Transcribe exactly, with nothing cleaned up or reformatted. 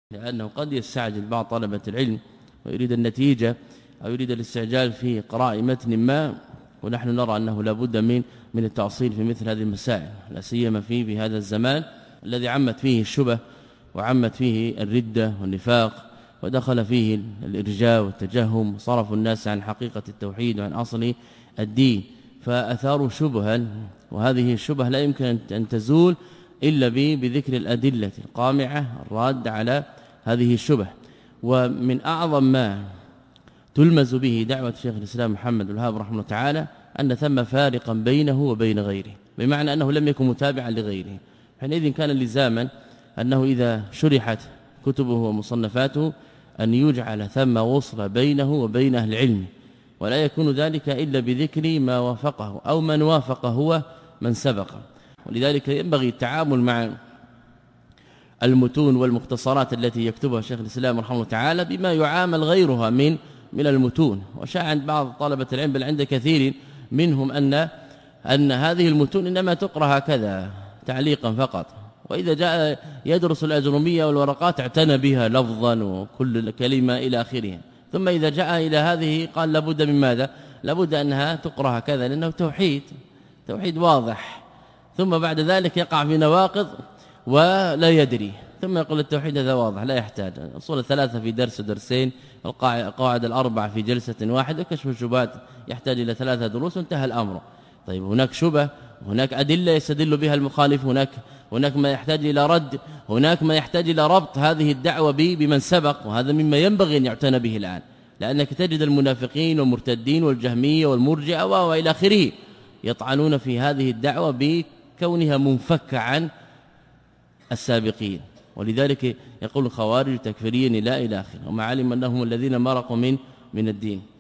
لأنه قد يستعجل بعض طلبة العلم ويريد النتيجة أو يريد الاستعجال في قراءة متن ما، ونحن نرى أنه لا بد من من التأصيل في مثل هذه المسائل، لا سيما في بهذا الزمان الذي عمت فيه الشبه وعمت فيه الردة والنفاق ودخل فيه الإرجاء والتجهم وصرفوا الناس عن حقيقة التوحيد وعن أصل الدين، فأثاروا شبها، وهذه الشبه لا يمكن أن تزول إلا بذكر الأدلة القامعة الرادة على هذه الشبه. ومن أعظم ما تلمز به دعوة شيخ الإسلام محمد بن الوهاب رحمه الله تعالى أن ثم فارقا بينه وبين غيره، بمعنى أنه لم يكن متابعا لغيره، حينئذ كان لزاما أنه إذا شرحت كتبه ومصنفاته أن يجعل ثم وصل بينه وبين أهل العلم، ولا يكون ذلك إلا بذكر ما وافقه أو من وافق هو من سبق. ولذلك ينبغي التعامل مع المتون والمختصرات التي يكتبها شيخ الإسلام رحمه الله تعالى بما يعامل غيرها من من المتون. وشاع عند بعض طلبة العلم بل عند كثير منهم أن أن هذه المتون إنما تقرأ هكذا تعليقا فقط، وإذا جاء يدرس الأجرمية والورقات اعتنى بها لفظا وكل كلمة إلى آخره، ثم إذا جاء إلى هذه قال لابد من ماذا؟ لابد أنها تقرأ هكذا لأنه توحيد توحيد واضح، ثم بعد ذلك يقع في نواقض ولا يدري، ثم يقول التوحيد هذا واضح لا يحتاج اصول الثلاثه في درس ودرسين، القواعد الاربعه في جلسه واحده، كشف الشبهات يحتاج الى ثلاثه دروس وانتهى الامر. طيب هناك شبه، هناك ادله يستدل بها المخالف، هناك هناك ما يحتاج الى رد، هناك ما يحتاج الى ربط هذه الدعوه بمن سبق، وهذا مما ينبغي ان يعتنى به الان، لانك تجد المنافقين والمرتدين والجهميه والمرجئه والى اخره يطعنون في هذه الدعوه بكونها منفكه عن السابقين، ولذلك يقول الخوارج تكفيريا لا الى اخره، وما علم انهم الذين مرقوا من من الدين.